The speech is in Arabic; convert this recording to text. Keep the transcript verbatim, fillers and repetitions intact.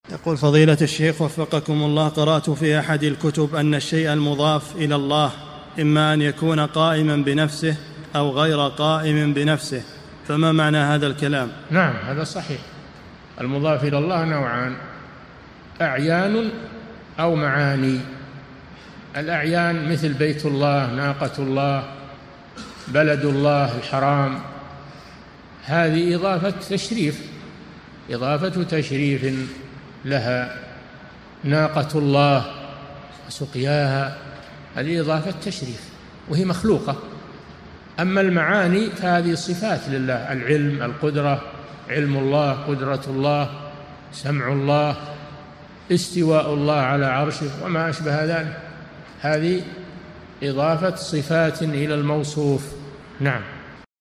يقول فضيلة الشيخ وفقكم الله، قرأت في أحد الكتب أن الشيء المضاف إلى الله إما أن يكون قائما بنفسه أو غير قائم بنفسه، فما معنى هذا الكلام؟ نعم هذا صحيح. المضاف إلى الله نوعان: أعيان أو معاني. الأعيان مثل بيت الله، ناقة الله، بلد الله الحرام، هذه إضافة تشريف، إضافة تشريف لها. ناقة الله وسقياها، هذه إضافة تشريف وهي مخلوقة. أما المعاني فهذه صفات لله: العلم، القدرة، علم الله، قدرة الله، سمع الله، استواء الله على عرشه وما أشبه ذلك، هذه إضافة صفات إلى الموصوف. نعم.